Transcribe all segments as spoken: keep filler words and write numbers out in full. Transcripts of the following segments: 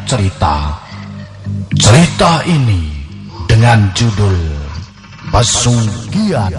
cerita. Cerita ini dengan judul Pesugihan.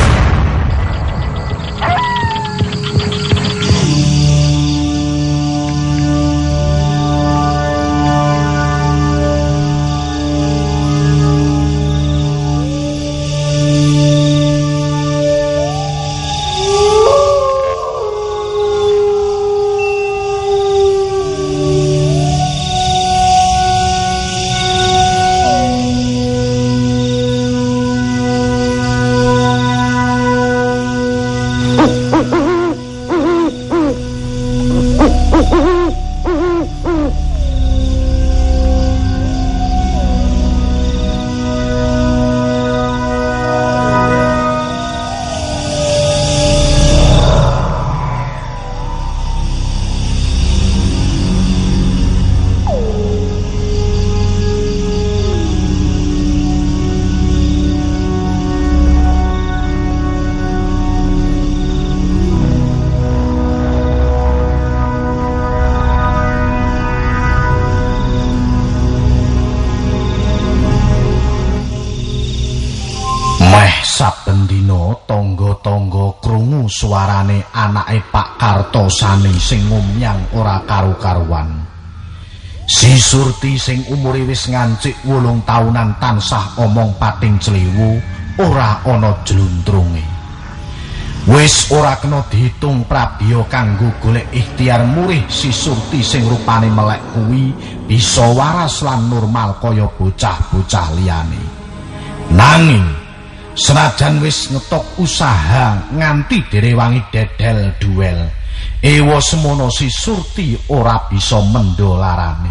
Saben dina tangga-tangga krungu suarane anake Pak Kartosani sing ngumyang ora karu-karuan. Si Surti sing umure wis ngancik wolung taunan tansah omong pating clewu, ora ana jluntrunge. Wis ora kena diitung prabiya kanggo golek ikhtiar murih si Surti sing rupane melek kuwi bisa waras lan normal kaya bocah-bocah liyane. Nanging senajan wis ngetok usaha nganti direwangi dedel duel, ewa semono si Surti ora bisa mendolarane.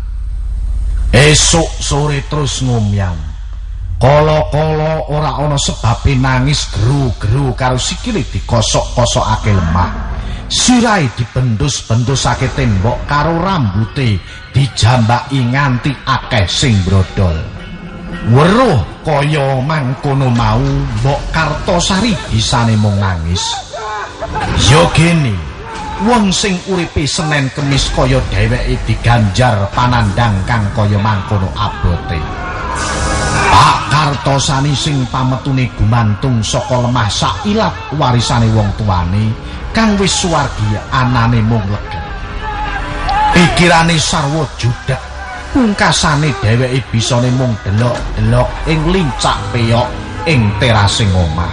Esuk sore terus ngomyang, kala-kala ora ana sebabe nangis geru-geru karo sikile dikosok-kosokake lemah, sirahe dibendus-bendusake tembok karo rambute dijambaki nganti akeh sing brodol. Weruh kaya mangkono mau Mbok Kartosari bisane mung nangis. Ya gene, wong sing uripe Senin Kemis kaya dheweke diganjar panandang kang kaya mangkono abote. Pak Kartosani sing pametune gumantung saka lemah sailat warisane wong tuane kang wis suwargi anane mung legem. Pikirane sarwa judhek. Pungkasane dheweke bisane mung delok-delok ing lincak peyok ing terasing omah.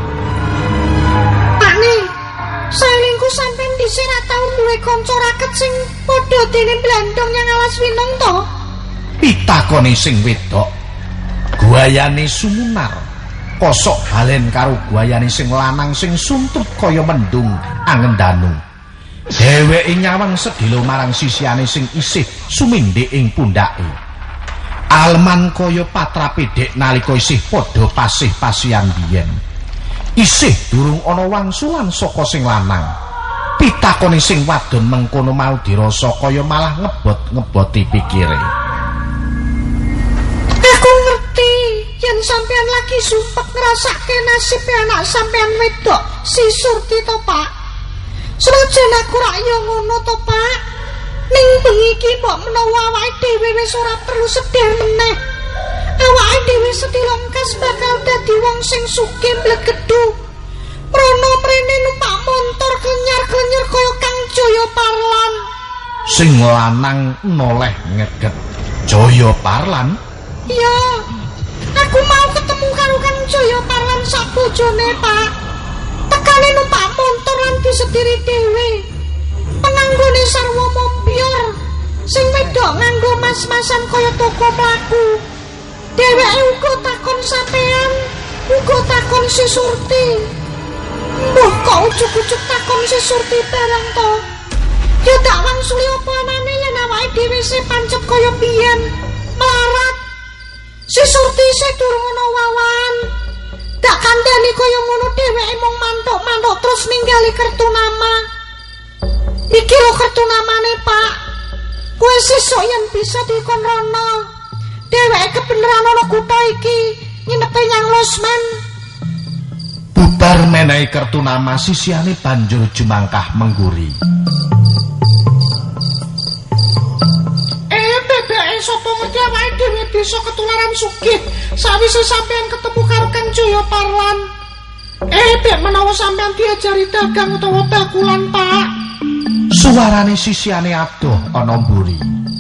Pakne, salingku sampean dhisik ra tau duwe kanca raket sing padha dene blandong yang alas winong to? Pitakone sing wedok. Guayane sumunar. Kosok balen karo guayane sing lanang sing suntut kaya mendung angendanu. Dheweke nyawang sedhela marang sisiane sing isih sumindhik ing pundhake. Alman kaya patrape dek nalika isih padha pasih-pasihan biyen. Isih durung ana wangsulan saka sing lanang. Pitakone sing wadon mengkono mau dirasa kaya malah ngebot-ngeboti pikire. Aku ngerti yen sampean lagi sumpek ngrasake nasib anak sampean wedok si Surti to, Pak. Senajan aku rak yo ngono to, Pak. Ning bengi iki mbok menawa awake dhewe wis ora perlu sedih meneh. Awake dhewe sedilongkas bakal dadi wong sing sugih mblegedhu. Mrono mrene numpak montor kenyar-kenyar kaya Kang Jaya Parlan. Sing lanang noleh ngeget. Jaya Parlan? Iya. Aku mau ketemu karo Kang Jaya Parlan sak bojone, Pak. Tekane numpak montor lan disediri dhewe. Penganggone sarwa mompyor. Sing wedok nganggo mas-masan kaya toko mlaku. Dheweke uga takon sampean, uga takon si Surti. Mbah kok ujug-ujug takon si Surti barang to. Ya tak wangsuli apa anane yen awake dhewe sing pancet kaya biyen, melarat. Si Surti sing durung ana wawan. Tak kandhani kaya ngono dheweke mung mantuk-mantuk terus ninggali kertu nama. Iki lho kertu namane, Pak. Kowe sesuk yen bisa dikon rono. Dheweke kebeneran ana kutha iki, nginepe nyang Losmen. Bubar menehi kertu nama sisiane banjur jumangkah mengguri. Eh, sapa ngerti awake dhewe bisa ketularan sugih sawise sampean ketemu karo Kang Jaya Parlan. Eh, bek menawa sampean diajari dagang utawa bakulan, Pak. Suarane sisiane adoh ana mburi.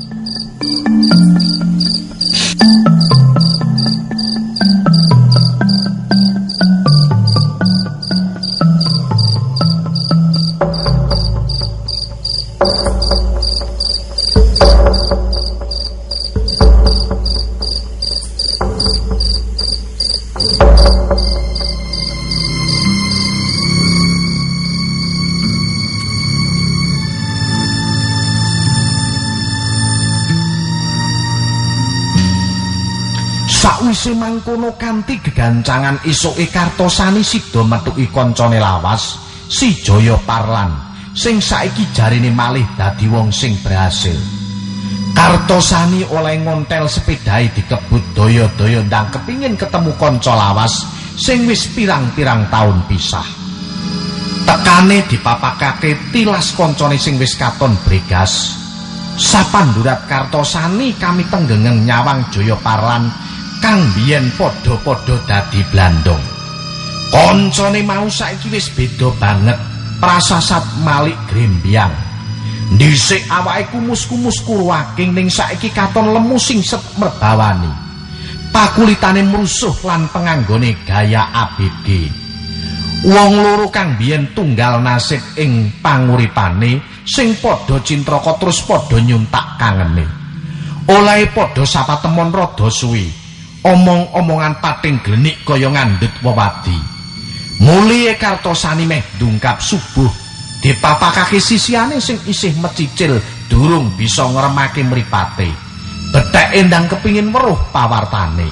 Sakwise mangkono kanthi gegancangan esuke Kartosani sida metuki kancane lawas si Jaya Parlan sing saiki jarine malih dadi wong sing berhasil. Kartosani oleh ngontel sepedahe dikebut daya-daya ndang kepingin ketemu kanca lawas sing wis pirang-pirang taun pisah. Tekane dipapakake tilas kancane sing wis katon bregas. Sapandurat Kartosani kami tenggengeng nyawang Jaya Parlan kang biyen padha-padha dadi blandong. Kancane mau saiki wis beda banget, prasasat Malik Grembyang. Dhisik awake kumus-kumus kurwaking ning saiki katon lemu sing set merbawani. Pakulitane mrusuh lan penganggone gaya A B G. Wong loro kang biyen tunggal nasib ing panguripane sing padha cintraka terus padha nyuntak kangene. Olahe padha sapatemon rada suwi. Omong-omongan pating glenik kaya ngandhut wewadi. Mulihe Kartosani meh dungkap subuh dipapakake sisiane sing isih mecicil durung bisa ngremake mripate. Betheke ndang kepingin weruh pawartane.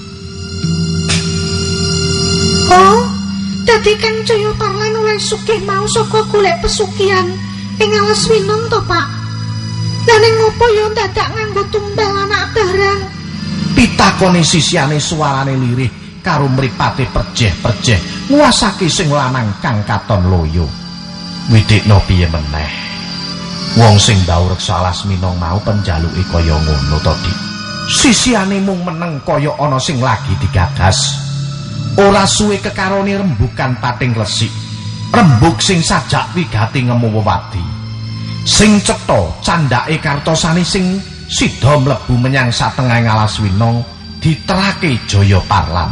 Oh, dadi Kang Jaya Parlan oleh sugih mau saka golek pesugihan ing alas winong to, Pak? Lah ning ngopo ya dadak nganggo tumbal anak barang? Pitakone sisiane suarane lirih karo mripate perjeh-perjeh nguasake sing lanang kang katon loyo. Widikno piye meneh? Wong sing mbau reksa alas minong mau penjaluke kaya ngono to, Dik. Sisiane mung meneng kaya ana sing lagi digagas. Ora suwe kekarone rembukan pating resik. Rembug sing sajak wigati ngemu wewadi. Sing cetha candhake Kartosani sing sida mlebu menyang satengahing alas winong diterake Jaya Parlan.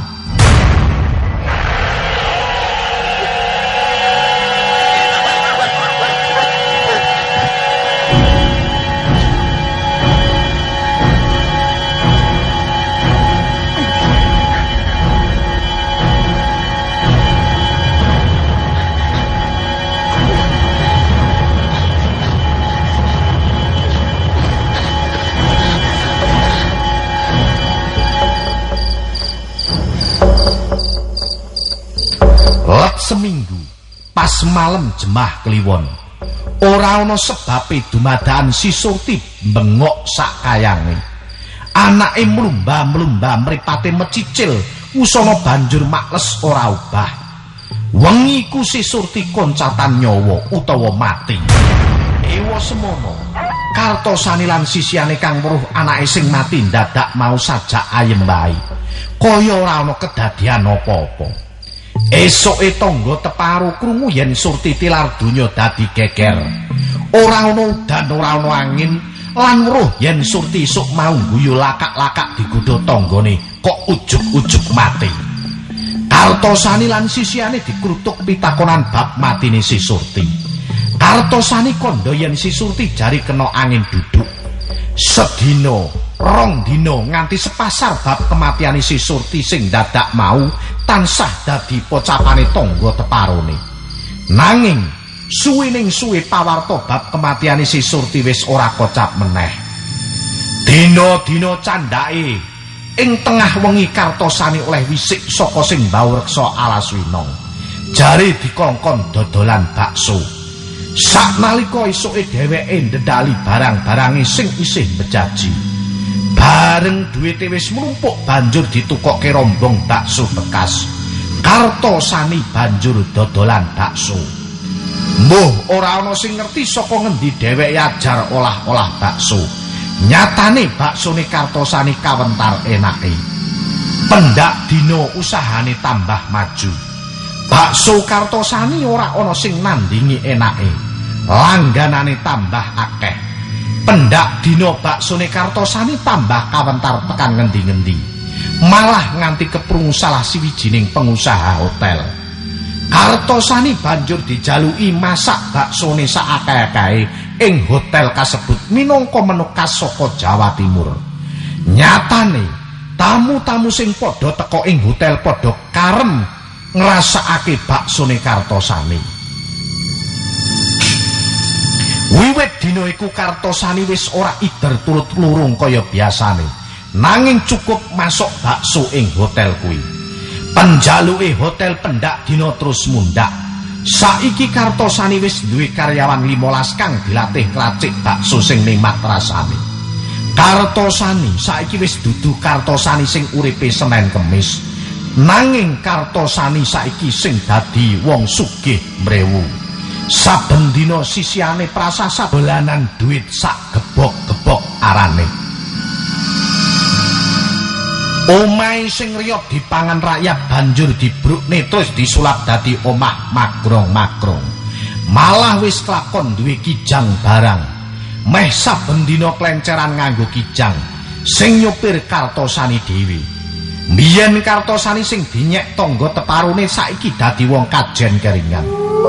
Seminggu pas malam jemah kliwon ora ana sebabe dumadakan si Surti bengok sakayange. Anake mlumba-mlumba mripate mecicil usana banjur makles ora ubah. Wengi ku si Surti koncatan nyawa utawa mati. Ewa semono Kartosani lan sisiane kang weruh anake sing mati dadak mau sajak ayem wae kaya ora ana kedadian apa-apa. Esoke tangga teparu krungu yen Surti tilar donya dadi geger. Ora ana udan, ora ana angin, lan weruh yen Surti esuk mau guyu lakak-lakak digodha tanggane kok ujug-ujug mati. Kartosani lan sisiane dikrutuk pitakonan bab matine si Surti. Kartosani kandha yen si Surti jari kena angin duduk. Sedina, rong dina nganti sepasar bab kematiane si Surti sing dadak mau tansah dadi pocapane tangga teparone. Nanging suwining suwe pawarta bab kematiane si Surti wis ora kocap meneh. Dina-dina candhake ing tengah wengi Kartosani oleh wisik saka sing mbau reksa alas winong. Jare dikongkon dodolan bakso. Saknalika esuke dheweke ndedali barang-barange sing isih bejaji. Bareng duwite wis mlumpuk banjur ditukokke rombong bakso bekas. Kartosani banjur dodolan bakso. Mbuh ora ana sing ngerti saka ngendi dheweke ajar olah-olah bakso. Nyatane baksone Kartosani kawentar enake. Pendak dina usahane tambah maju. Bakso Kartosani ora ana sing nandingi enake. Langganane tambah akeh. Pendak dina baksone Kartosani tambah kawentar tekan ngendi-ngendi. Malah nganti keprungu salah siwijining pengusaha hotel. Kartosani banjur dijaluki masak baksone saakeh-akehe ing hotel kasebut minangka menu khas saka Jawa Timur. Nyatane tamu-tamu sing padha teka ing hotel padha karem ngrasakake baksone Kartosani. Wiwit dina iku Kartosani wis ora ider turut lurung kaya biasane, nanging cukup masuk bakso ing hotel kuwi. Penjaluke hotel pendak dina terus mundak. Saiki Kartosani wis duwe karyawan limolas kang dilatih kracik bakso sing nikmat rasane. Kartosani saiki wis dudu Kartosani sing uripe Senin Kemis, nanging Kartosani saiki sing dadi wong sugih mrewu. Saben dina sisiane prasasat dolanan duit sak gebok-gebok arane. Omahe sing riyop dipangan rakyat banjur dibrukne terus disulap dadi omah magrong-magrong. Malah wis kelakon duwe kijang barang. Meh saben dina klenceran nganggo kijang sing nyupir Kartosani dhewe. Mbiyen Kartosani sing dinyek tangga teparune saiki dadi wong kajen keringan.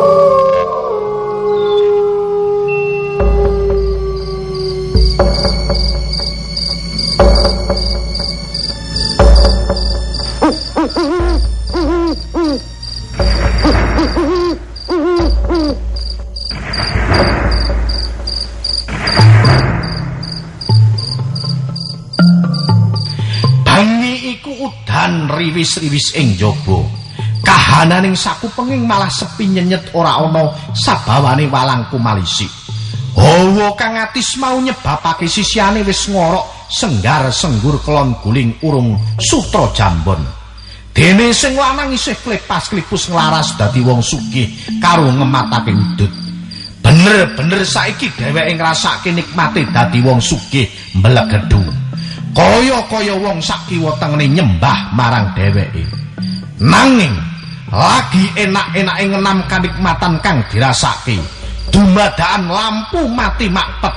Riwis-riwis ing jaba. Kahananing sakupenging malah sepi nyenyet ora ana sabawane walang kumalisik. Hawa kang atis mau nyebabake sisiane wis ngorok senggar senggur kelon guling urung sutra jambon. Dene sing lanang isih klepas-klipus nglaras dadi wong sugih karo ngematake udut. Bener-bener saiki dheweke ngrasake nikmate dadi wong sugih mblegedhu. Kaya-kaya wong sak kiwa tengene nyembah marang dheweke. Nanging lagi enak-enake ngenam kanikmatan kang dirasake, dumadakan lampu mati makpet.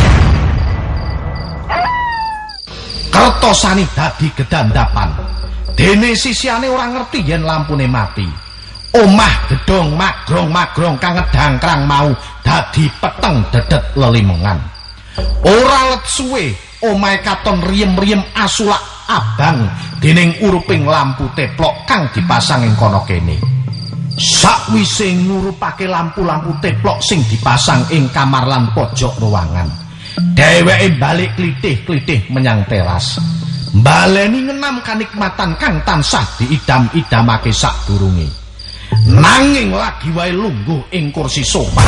Kartosani dadi gedandapan. Dene sisiane ora ngerti yen lampune mati. Omah gedhong magrong-magrong kang ngedangkrang mau dadi peteng dedet lelimengan. Ora let suwe omahe katon riem-riem asulak abang dening uruping lampu teplok kang dipasang ing kono kene. Sakwise ngurupake lampu-lampu teplok sing dipasang ing kamar lan pojok ruangan, dheweke balik klitih-klitih menyang teras, baleni ngenam kanikmatan kang tansah diidam-idamake sadurunge. Nanging lagi wae lungguh ing kursi sofa.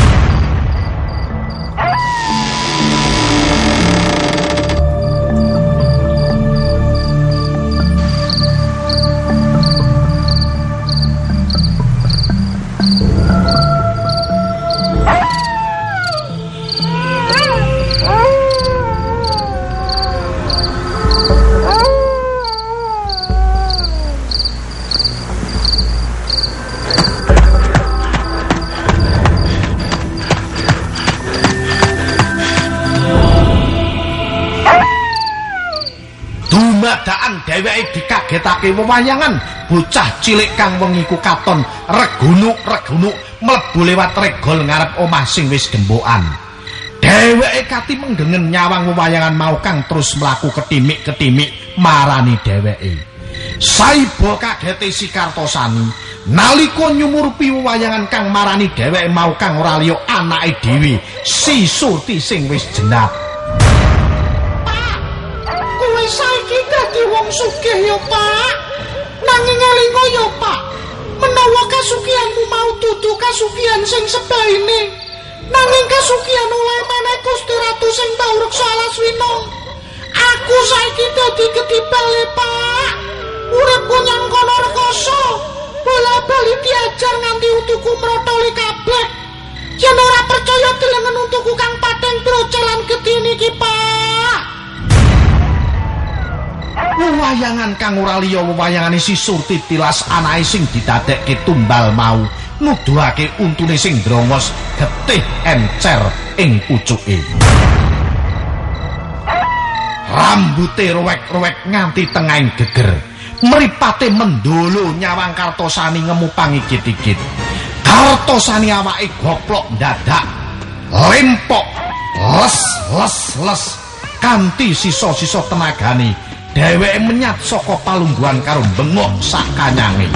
Dheweke dikagetake wewayangan bocah cilik kang wengi ku katon regunuk-regunuk mlebu lewat regol ngarep omah sing wis gembokan. Dheweke kati menggengen nyawang wewayangan mau kang terus mlaku ketimik-ketimik marani dheweke. Saiba kagete si Kartosani nalika nyumurupi wewayangan kang marani dheweke mau kang ora liya anake dhewe, si Surti sing wis jenat. Saiki dadi wong sugih ya, Pak. Nanging elinga ya, Pak. Menawa kasugihanmu mau dudu kasugihan sing sebaine, nanging kasugihan oleh meneh Gusti Ratu sing pawreksa Alaswina. Aku saiki dadi kedibale, Pak. Uripku nyang kono rekoso, bola-bali diajar nganti utuku mrotoli kabeh. Yen ora percaya delengen untukku kang pateng procelan gedhe niki, Pak. Wewayangan kang ora liya wewayangane si Surti tilas anake sing didadekke tumbal mau nuduhake untune sing drongos getih encer ing pucuke. Rambute rowek-rowek nganti tengahing geger. Mripate mendolo nyawang Kartosani ngemupang igit-igit. Kartosani awake goplok dadak. Lempok les les les kanthi sisa-sisa tenagane. Dheweke menyat saka palungguhan karo bengok sak kanyange.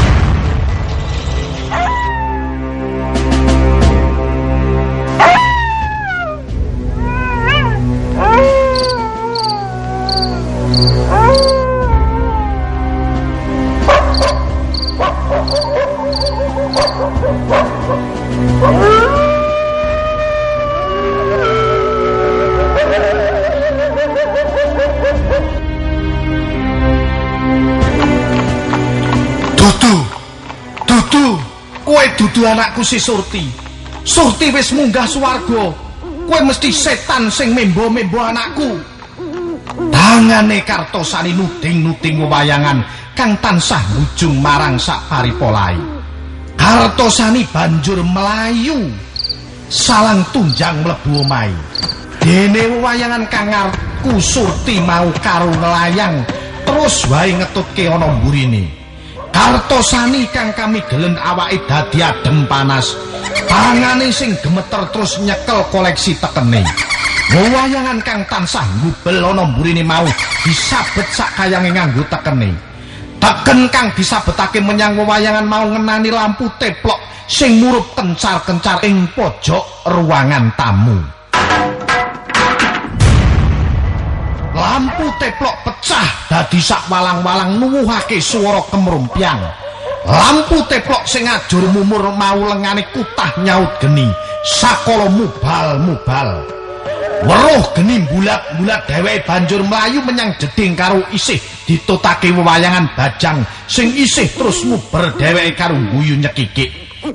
Dudu, dudu, kowe dudu anakku si Surti. Surti wis munggah swarga. Kowe mesti setan sing membo-membo anakku. Tangane Kartosani nuding-nuding wewayangan kang tansah mujung marang sak paripolahe. Kartosani banjur melayu salang tunjang mlebu omahe. Dene wewayangan kang ngarepku Surti mau karo ngelayang terus wae ngetutke ana mburine. Kartosani kang kami gelen awake dadi adem panas. Tangane sing gemeter terus nyekel koleksi tekene. Wewayangan kang tansah ngubel ana mburine mau disabet sak kayange nganggo tekene. Teken kang disabetake menyang wewayangan mau ngenani lampu teplok sing murup kencar-kencar ing pojok ruangan tamu. Lampu teplok pecah dadi sak walang-walang nuwuhake swara kemrumpiang. Lampu teplok sing ajur mumur mau lengane kutah nyaut geni sakala mubal-mubal. Weruh geni bulat-bulat dheweke banjur mlayu menyang jeding karo isih ditutake wewayangan bajang sing isih terus nguber dheweke karo guyu nyekikik.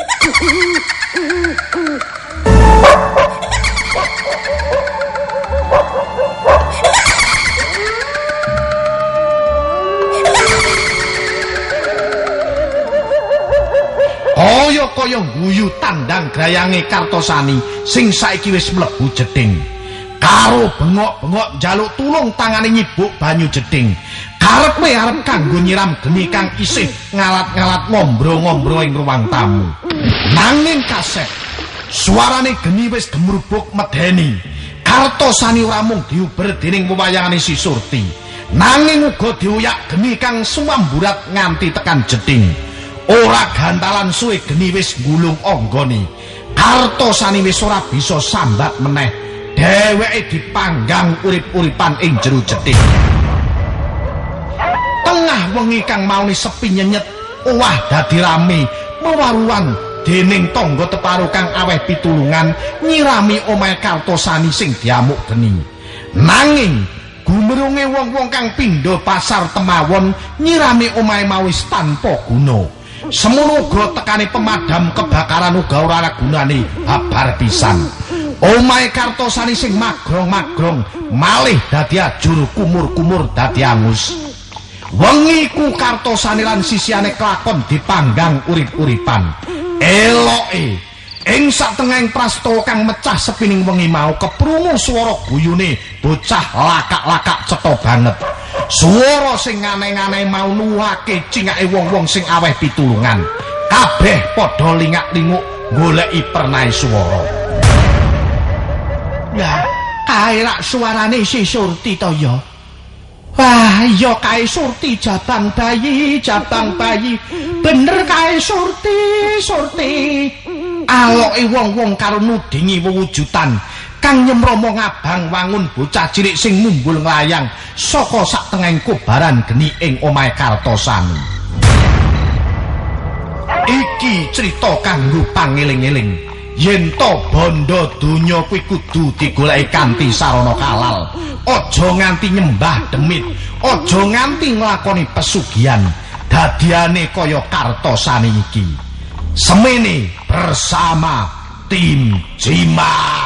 Kaya-kaya guyu tandang grayange Kartosani sing saiki wis mlebu jeding. Karo bengok-bengok njaluk tulung tangane nyibuk banyu jeding. Karepe arep kanggo nyiram geni kang isih ngalat-ngalat ngombro-ngombro ing ruang tamu. Nanging kasep suarane geni wis gemrubuk medeni. Kartosani ora mung diuber dening wewayangane si Surti, nanging uga dioyak geni kang sumamburat nganti tekan jeding. Ora gantalan suwe geni wis gulung anggone. Kartosani wis ora bisa sambat meneh. Dheweke dipanggang urip-uripan ing jero jeding. Tengah wengi kang maune sepi nyenyet, owah dadi rame mewaruan dening tangga teparo kang aweh pitulungan nyirami omahe Kartosani sing diamuk geni. Nanging gumrunge wong-wong kang pindho pasar temawon nyirami omahe mau wis tanpa guna. Semono uga tekane pemadam kebakaran uga ora ana gunane babar pisan. Omahe Kartosani sing magrong-magrong malih dadi ajur kumur-kumur dadi angus. Wengi ku Kartosani lan sisiane kelakon dipanggang urip-uripan. Eloke ing satengahing prastawa kang mecah sepining wengi mau keprungu swara guyune bocah lakak-lakak cetha banget. Swara sing aneh-aneh mau nuwake cingake wong-wong sing aweh pitulungan. Kabeh padha lingak-linguk goleki pernahe swara. Lah, kae rak suarane si Surti to ya. Wah, iya kae Surti jabang bayi, jabang bayi. Bener kae Surti, Surti. Aloke wong-wong karo nudingi wewujutan kang nyemromo ngabang wangun bocah cilik sing mumbul nglayang saka sak tengahing kobaran geni ing omahe Kartosani. Iki crita kanggo pangeling-eling yen to bondo donya kuwi kudu digoleki kanthi sarana halal. Aja nganti nyembah demit, aja nganti nglakoni pesugihan dadiane kaya Kartosani iki. Semene bersama tim Jimat.